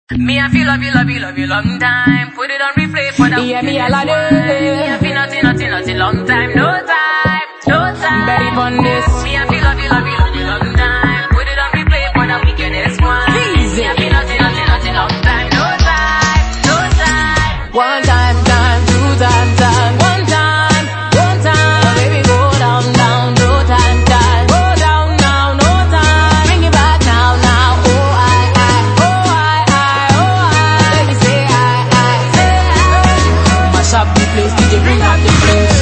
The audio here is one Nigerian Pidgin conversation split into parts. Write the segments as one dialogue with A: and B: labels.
A: Me I feel love you long time. Put it on replay for the
B: yeah, me a lot
A: Me I feel nothing long time. No time.
B: Betty Bun this.
A: Me I feel love you long time. Put it on replay for the wickedest one.
B: Easy.
A: Me I feel nothing long time. No time.
B: One time, two time. One time. Oh, baby, go down, no time. Go down now, no time. Bring it back now. Oh, I. Let me say I. Mash up the place, DJ, bring out the place.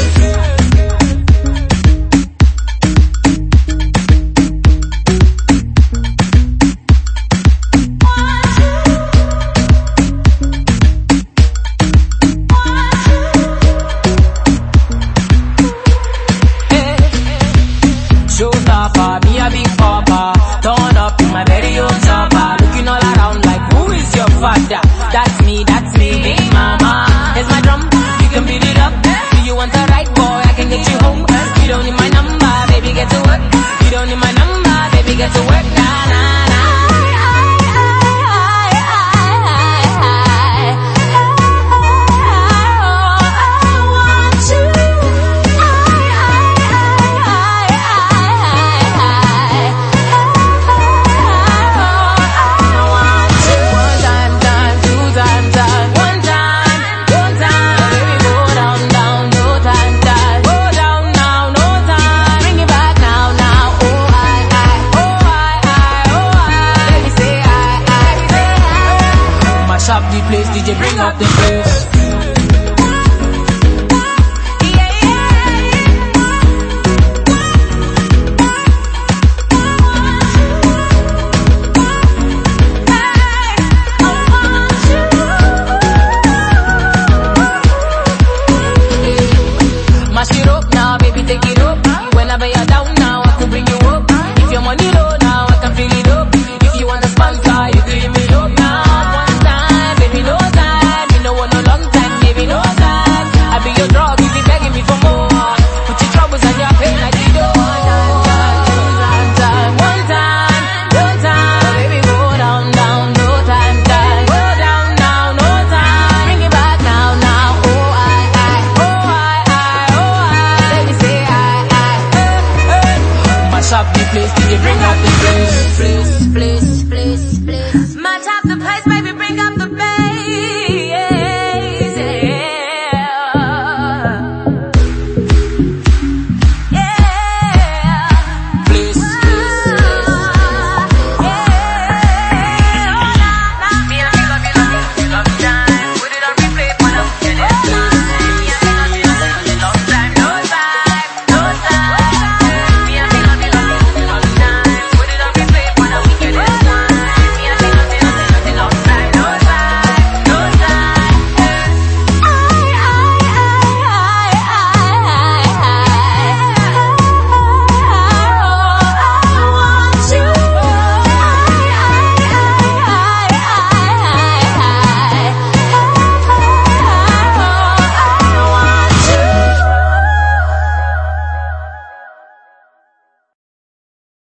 B: Showstopper, me a big papa. Turn up in my very own chopper. Looking all around like, who is your father? That's me, big mama. Here's my drum, you can beat it up. Do you want a ride, boy? I can get you home. You don't need my number, baby, get to work. You don't need my number, baby, get to work. Nah. Up the place, DJ, bring up the place. Mash it up now, baby, take it up. Whenever you're down now, I could bring you up. If your money low now, I can fill it up. If you want a sponsor, you can hit me up now. Up the place, DJ, bring up the place.
A: Match up the place, baby, bring up the